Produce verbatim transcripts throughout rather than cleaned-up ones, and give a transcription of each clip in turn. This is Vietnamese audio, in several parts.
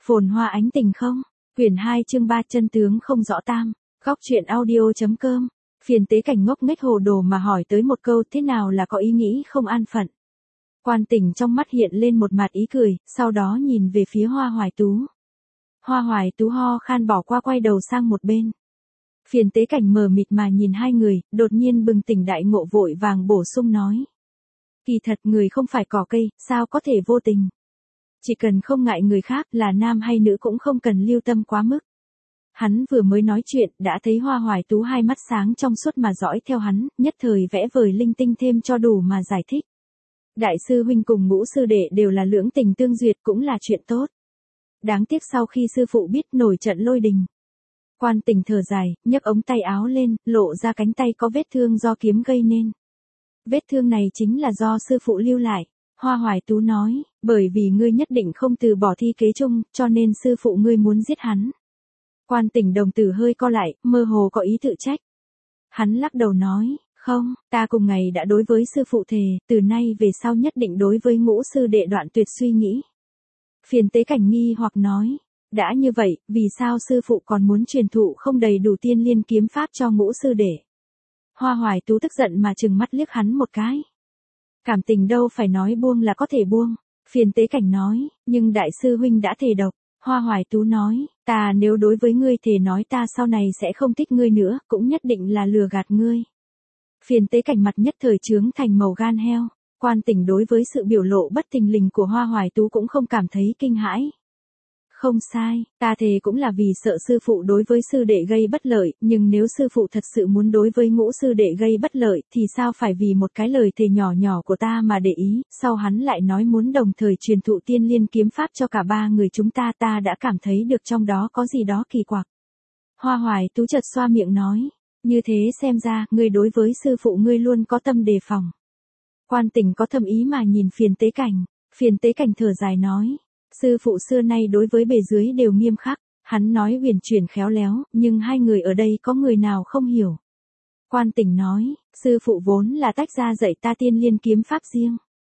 Phồn hoa ánh tình không? Quyển hai chương ba chân tướng không rõ tam. Góc truyện audio.com. Phiền tế cảnh ngốc nghếch hồ đồ mà hỏi tới một câu thế nào là có ý nghĩ không an phận. Quan Tình trong mắt hiện lên một mặt ý cười, sau đó nhìn về phía Hoa Hoài Tú. Hoa Hoài Tú ho khan bỏ qua quay đầu sang một bên. Phiền tế cảnh mờ mịt mà nhìn hai người, đột nhiên bừng tỉnh đại ngộ vội vàng bổ sung nói. Kỳ thật người không phải cỏ cây, sao có thể vô tình. Chỉ cần không ngại người khác là nam hay nữ cũng không cần lưu tâm quá mức. Hắn vừa mới nói chuyện đã thấy Hoa Hoài Tú hai mắt sáng trong suốt mà dõi theo hắn, nhất thời vẽ vời linh tinh thêm cho đủ mà giải thích. Đại sư huynh cùng ngũ sư đệ đều là lưỡng tình tương duyệt cũng là chuyện tốt. Đáng tiếc sau khi sư phụ biết nổi trận lôi đình. Quan Tình thở dài, nhấc ống tay áo lên, lộ ra cánh tay có vết thương do kiếm gây nên. Vết thương này chính là do sư phụ lưu lại. Hoa Hoài Tú nói, bởi vì ngươi nhất định không từ bỏ thi kế chung, cho nên sư phụ ngươi muốn giết hắn. Quan Tình đồng tử hơi co lại, mơ hồ có ý tự trách. Hắn lắc đầu nói, không, ta cùng ngày đã đối với sư phụ thề, từ nay về sau nhất định đối với ngũ sư đệ đoạn tuyệt suy nghĩ. Phiền tế cảnh nghi hoặc nói, đã như vậy, vì sao sư phụ còn muốn truyền thụ không đầy đủ tiên liên kiếm pháp cho ngũ sư đệ? Hoa Hoài Tú tức giận mà trừng mắt liếc hắn một cái. Cảm tình đâu phải nói buông là có thể buông. Phiền tế cảnh nói, nhưng đại sư huynh đã thề độc. Hoa Hoài Tú nói, ta nếu đối với ngươi thề nói ta sau này sẽ không thích ngươi nữa, cũng nhất định là lừa gạt ngươi. Phiền tế cảnh mặt nhất thời trướng thành màu gan heo. Quan Tình đối với sự biểu lộ bất thình lình của Hoa Hoài Tú cũng không cảm thấy kinh hãi. Không sai, ta thề cũng là vì sợ sư phụ đối với sư đệ gây bất lợi, nhưng nếu sư phụ thật sự muốn đối với ngũ sư đệ gây bất lợi, thì sao phải vì một cái lời thề nhỏ nhỏ của ta mà để ý, sau hắn lại nói muốn đồng thời truyền thụ tiên liên kiếm pháp cho cả ba người chúng ta, ta đã cảm thấy được trong đó có gì đó kỳ quặc. Hoa Hoài Tú chợt xoa miệng nói, như thế xem ra, ngươi đối với sư phụ ngươi luôn có tâm đề phòng. Quan Tình có thâm ý mà nhìn phiền tế cảnh, phiền tế cảnh thở dài nói. Sư phụ xưa nay đối với bề dưới đều nghiêm khắc, hắn nói huyền chuyển khéo léo, nhưng hai người ở đây có người nào không hiểu. Quan Tình nói, sư phụ vốn là tách ra dạy ta tiên liên kiếm pháp riêng.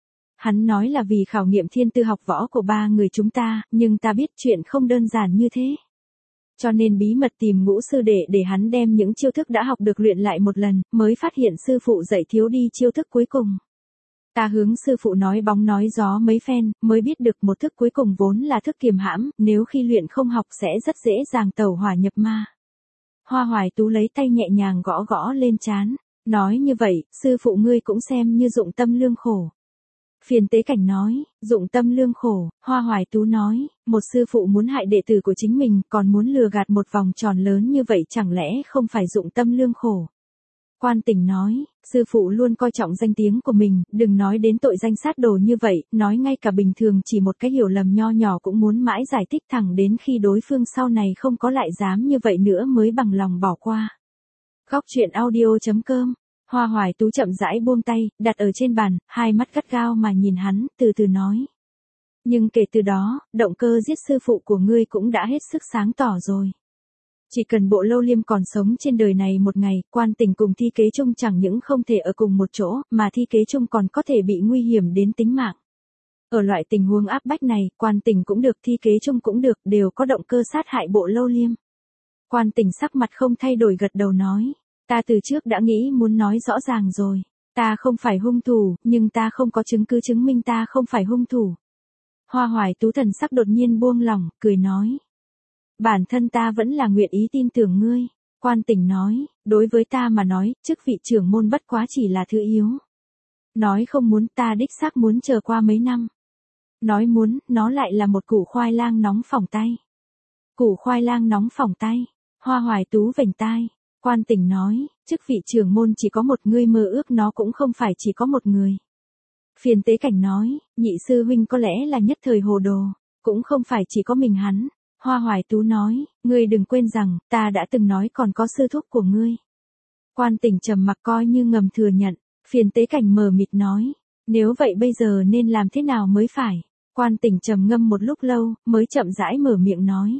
Hắn nói là vì khảo nghiệm thiên tư học võ của ba người chúng ta, nhưng ta biết chuyện không đơn giản như thế. Cho nên bí mật tìm ngũ sư đệ để hắn đem những chiêu thức đã học được luyện lại một lần, mới phát hiện sư phụ dạy thiếu đi chiêu thức cuối cùng. Ta hướng sư phụ nói bóng nói gió mấy phen, mới biết được một thức cuối cùng vốn là thức kiềm hãm, nếu khi luyện không học sẽ rất dễ dàng tẩu hỏa nhập ma. Hoa Hoài Tú lấy tay nhẹ nhàng gõ gõ lên trán, nói như vậy, sư phụ ngươi cũng xem như dụng tâm lương khổ. Phiền tế cảnh nói, dụng tâm lương khổ, Hoa Hoài Tú nói, một sư phụ muốn hại đệ tử của chính mình, còn muốn lừa gạt một vòng tròn lớn như vậy chẳng lẽ không phải dụng tâm lương khổ. Quan Tình nói, sư phụ luôn coi trọng danh tiếng của mình, đừng nói đến tội danh sát đồ như vậy, nói ngay cả bình thường chỉ một cái hiểu lầm nho nhỏ cũng muốn mãi giải thích thẳng đến khi đối phương sau này không có lại dám như vậy nữa mới bằng lòng bỏ qua. Góc truyện audio.com. Hoa Hoài Tú chậm rãi buông tay, đặt ở trên bàn, hai mắt gắt gao mà nhìn hắn, từ từ nói. Nhưng kể từ đó, động cơ giết sư phụ của ngươi cũng đã hết sức sáng tỏ rồi. Chỉ cần Bộ Lâu Liêm còn sống trên đời này một ngày, Quan Tình cùng Thi Kế Chung chẳng những không thể ở cùng một chỗ, mà Thi Kế Chung còn có thể bị nguy hiểm đến tính mạng. Ở loại tình huống áp bách này, Quan Tình cũng được, Thi Kế Chung cũng được, đều có động cơ sát hại Bộ Lâu Liêm. Quan Tình sắc mặt không thay đổi gật đầu nói, ta từ trước đã nghĩ muốn nói rõ ràng rồi, ta không phải hung thủ, nhưng ta không có chứng cứ chứng minh ta không phải hung thủ. Hoa Hoài Tú thần sắc đột nhiên buông lỏng, cười nói. Bản thân ta vẫn là nguyện ý tin tưởng ngươi. Quan Tình nói, đối với ta mà nói, chức vị trưởng môn bất quá chỉ là thứ yếu. Nói không muốn ta đích xác muốn chờ qua mấy năm. Nói muốn, nó lại là một củ khoai lang nóng phỏng tay. Củ khoai lang nóng phỏng tay. Hoa Hoài Tú vểnh tai. Quan Tình nói, chức vị trưởng môn chỉ có một người mơ ước nó cũng không phải chỉ có một người. Phiền tế cảnh nói, nhị sư huynh có lẽ là nhất thời hồ đồ, cũng không phải chỉ có mình hắn. Hoa Hoài Tú nói, ngươi đừng quên rằng, ta đã từng nói còn có sư thúc của ngươi. Quan Tình trầm mặc coi như ngầm thừa nhận, phiền tế cảnh mờ mịt nói, nếu vậy bây giờ nên làm thế nào mới phải. Quan Tình trầm ngâm một lúc lâu, mới chậm rãi mở miệng nói.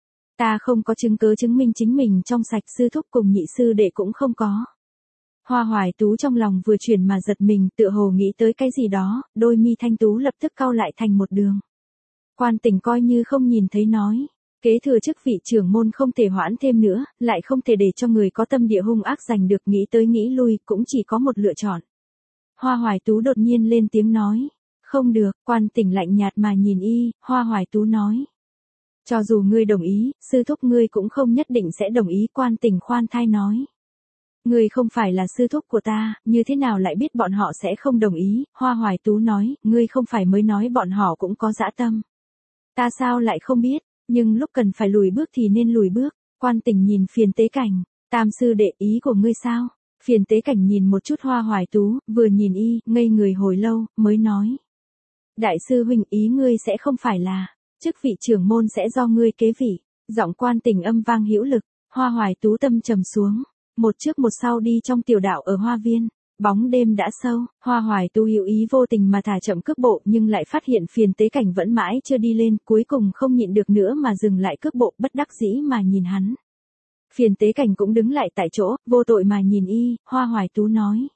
Ta không có chứng cứ chứng minh chính mình trong sạch, sư thúc cùng nhị sư đệ cũng không có. Hoa Hoài Tú trong lòng vừa chuyển mà giật mình, tựa hồ nghĩ tới cái gì đó, đôi mi thanh tú lập tức cau lại thành một đường. Quan Tình coi như không nhìn thấy nói. Kế thừa chức vị trưởng môn không thể hoãn thêm nữa, lại không thể để cho người có tâm địa hung ác giành được, nghĩ tới nghĩ lui, cũng chỉ có một lựa chọn. Hoa Hoài Tú đột nhiên lên tiếng nói. Không được, Quan Tình lạnh nhạt mà nhìn y, Hoa Hoài Tú nói. Cho dù ngươi đồng ý, sư thúc ngươi cũng không nhất định sẽ đồng ý, Quan Tình khoan thai nói. Ngươi không phải là sư thúc của ta, như thế nào lại biết bọn họ sẽ không đồng ý, Hoa Hoài Tú nói, ngươi không phải mới nói bọn họ cũng có dã tâm. Ta sao lại không biết, nhưng lúc cần phải lùi bước thì nên lùi bước, Quan Tình nhìn Phiền Tế Cảnh, tam sư đệ ý của ngươi sao? Phiền Tế Cảnh nhìn một chút Hoa Hoài Tú, vừa nhìn y, ngây người hồi lâu, mới nói. Đại sư huynh, ý ngươi sẽ không phải là, chức vị trưởng môn sẽ do ngươi kế vị, giọng Quan Tình âm vang hữu lực, Hoa Hoài Tú tâm trầm xuống, một trước một sau đi trong tiểu đạo ở hoa viên, bóng đêm đã sâu, Hoa Hoài Tú hữu ý vô tình mà thả chậm cước bộ nhưng lại phát hiện Phiền Tế Cảnh vẫn mãi chưa đi lên, cuối cùng không nhịn được nữa mà dừng lại cước bộ, bất đắc dĩ mà nhìn hắn. Phiền Tế Cảnh cũng đứng lại tại chỗ, vô tội mà nhìn y, Hoa Hoài Tú nói.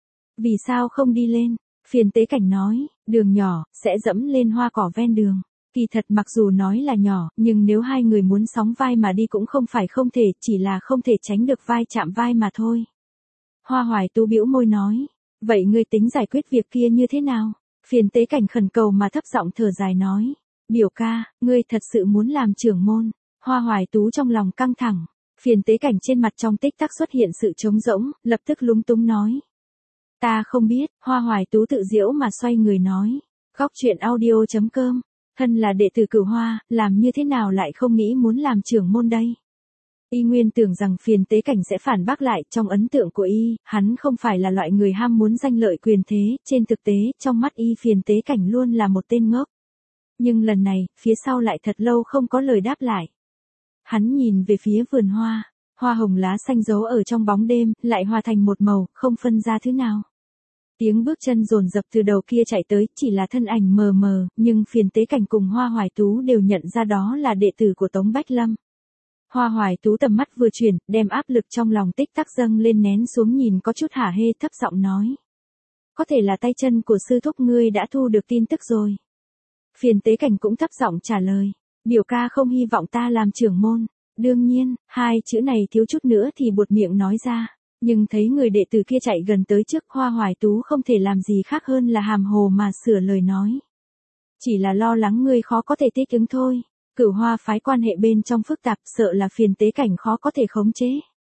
Vì sao không đi lên? Phiền Tế Cảnh nói, đường nhỏ, sẽ dẫm lên hoa cỏ ven đường. Kỳ thật mặc dù nói là nhỏ, nhưng nếu hai người muốn sóng vai mà đi cũng không phải không thể, chỉ là không thể tránh được vai chạm vai mà thôi. Hoa Hoài Tú bĩu môi nói, vậy ngươi tính giải quyết việc kia như thế nào? Phiền Tế Cảnh khẩn cầu mà thấp giọng thở dài nói, biểu ca, ngươi thật sự muốn làm trưởng môn. Hoa Hoài Tú trong lòng căng thẳng, Phiền Tế Cảnh trên mặt trong tích tắc xuất hiện sự trống rỗng, lập tức lúng túng nói. Ta không biết, Hoa Hoài Tú tự giễu mà xoay người nói, góc truyện audio chấm com, thân là đệ tử Cửu Hoa, làm như thế nào lại không nghĩ muốn làm trưởng môn đây? Y nguyên tưởng rằng Phiền Tế Cảnh sẽ phản bác lại, trong ấn tượng của y, hắn không phải là loại người ham muốn danh lợi quyền thế, trên thực tế, trong mắt y Phiền Tế Cảnh luôn là một tên ngốc. Nhưng lần này, phía sau lại thật lâu không có lời đáp lại. Hắn nhìn về phía vườn hoa, hoa hồng lá xanh giấu ở trong bóng đêm, lại hòa thành một màu, không phân ra thứ nào. Tiếng bước chân dồn dập từ đầu kia chạy tới, chỉ là thân ảnh mờ mờ, nhưng Phiền Tế Cảnh cùng Hoa Hoài Tú đều nhận ra đó là đệ tử của Tống Bách Lâm. Hoa Hoài Tú tầm mắt vừa chuyển, đem áp lực trong lòng tích tắc dâng lên nén xuống, nhìn có chút hả hê, thấp giọng nói. Có thể là tay chân của sư thúc ngươi đã thu được tin tức rồi. Phiền Tế Cảnh cũng thấp giọng trả lời, biểu ca không hy vọng ta làm trưởng môn. Đương nhiên, hai chữ này thiếu chút nữa thì buột miệng nói ra, nhưng thấy người đệ tử kia chạy gần tới trước, Hoa Hoài Tú không thể làm gì khác hơn là hàm hồ mà sửa lời nói. Chỉ là lo lắng ngươi khó có thể thích ứng thôi. Cửu Hoa phái quan hệ bên trong phức tạp, sợ là Phiền Tế Cảnh khó có thể khống chế.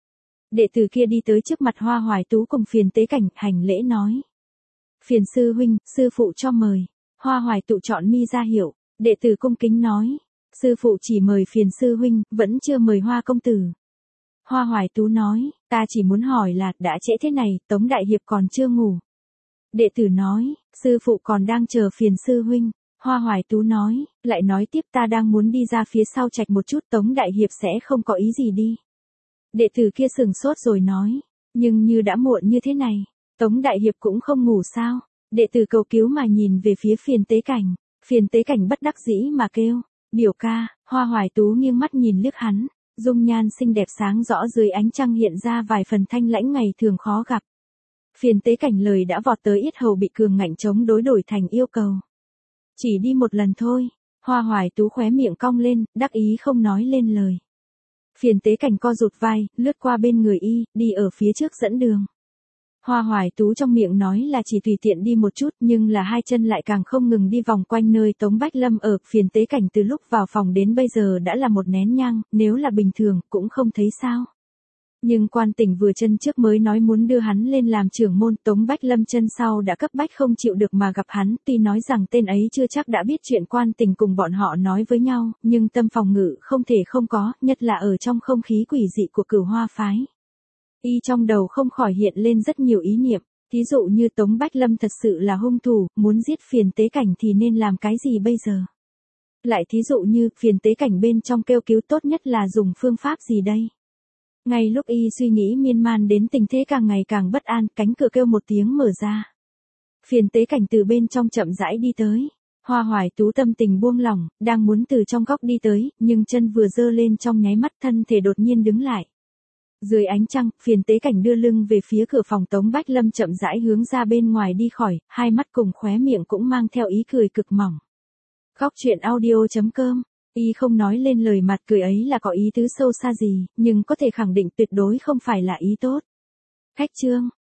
Đệ tử kia đi tới trước mặt Hoa Hoài Tú cùng Phiền Tế Cảnh, hành lễ nói. Phiền sư huynh, sư phụ cho mời. Hoa Hoài Tụ chọn mi ra hiệu, đệ tử cung kính nói. Sư phụ chỉ mời Phiền sư huynh, vẫn chưa mời Hoa công tử. Hoa Hoài Tú nói, ta chỉ muốn hỏi là, đã trễ thế này, Tống Đại Hiệp còn chưa ngủ. Đệ tử nói, sư phụ còn đang chờ Phiền sư huynh. Hoa Hoài Tú nói, lại nói tiếp, ta đang muốn đi ra phía sau trạch một chút, Tống Đại Hiệp sẽ không có ý gì đi. Đệ tử kia sừng sốt rồi nói, nhưng như đã muộn như thế này, Tống Đại Hiệp cũng không ngủ sao? Đệ tử cầu cứu mà nhìn về phía Phiền Tế Cảnh, Phiền Tế Cảnh bất đắc dĩ mà kêu, biểu ca. Hoa Hoài Tú nghiêng mắt nhìn liếc hắn, dung nhan xinh đẹp sáng rõ dưới ánh trăng hiện ra vài phần thanh lãnh ngày thường khó gặp. Phiền Tế Cảnh lời đã vọt tới yết hầu bị cường ngạnh chống đối đổi thành yêu cầu. Chỉ đi một lần thôi. Hoa Hoài Tú khóe miệng cong lên, đắc ý không nói lên lời. Phiền Tế Cảnh co rụt vai, lướt qua bên người y, đi ở phía trước dẫn đường. Hoa Hoài Tú trong miệng nói là chỉ tùy tiện đi một chút, nhưng là hai chân lại càng không ngừng đi vòng quanh nơi Tống Bách Lâm ở. Phiền Tế Cảnh từ lúc vào phòng đến bây giờ đã là một nén nhang, nếu là bình thường, cũng không thấy sao. Nhưng Quan Tình vừa chân trước mới nói muốn đưa hắn lên làm trưởng môn, Tống Bách Lâm chân sau đã cấp bách không chịu được mà gặp hắn, tuy nói rằng tên ấy chưa chắc đã biết chuyện Quan Tình cùng bọn họ nói với nhau, nhưng tâm phòng ngự không thể không có, nhất là ở trong không khí quỷ dị của Cửu Hoa phái. Y trong đầu không khỏi hiện lên rất nhiều ý niệm, thí dụ như Tống Bách Lâm thật sự là hung thủ, muốn giết Phiền Tế Cảnh thì nên làm cái gì bây giờ? Lại thí dụ như, Phiền Tế Cảnh bên trong kêu cứu tốt nhất là dùng phương pháp gì đây? Ngay lúc y suy nghĩ miên man đến tình thế càng ngày càng bất an, cánh cửa kêu một tiếng mở ra. Phiền Tế Cảnh từ bên trong chậm rãi đi tới. Hoa Hoài Tú tâm tình buông lỏng, đang muốn từ trong góc đi tới, nhưng chân vừa giơ lên trong nháy mắt thân thể đột nhiên đứng lại. Dưới ánh trăng, Phiền Tế Cảnh đưa lưng về phía cửa phòng, Tống Bách Lâm chậm rãi hướng ra bên ngoài đi khỏi, hai mắt cùng khóe miệng cũng mang theo ý cười cực mỏng. Khóc chuyện audio chấm com. Y không nói lên lời mặt cười ấy là có ý tứ sâu xa gì, nhưng có thể khẳng định tuyệt đối không phải là ý tốt. Khách chương.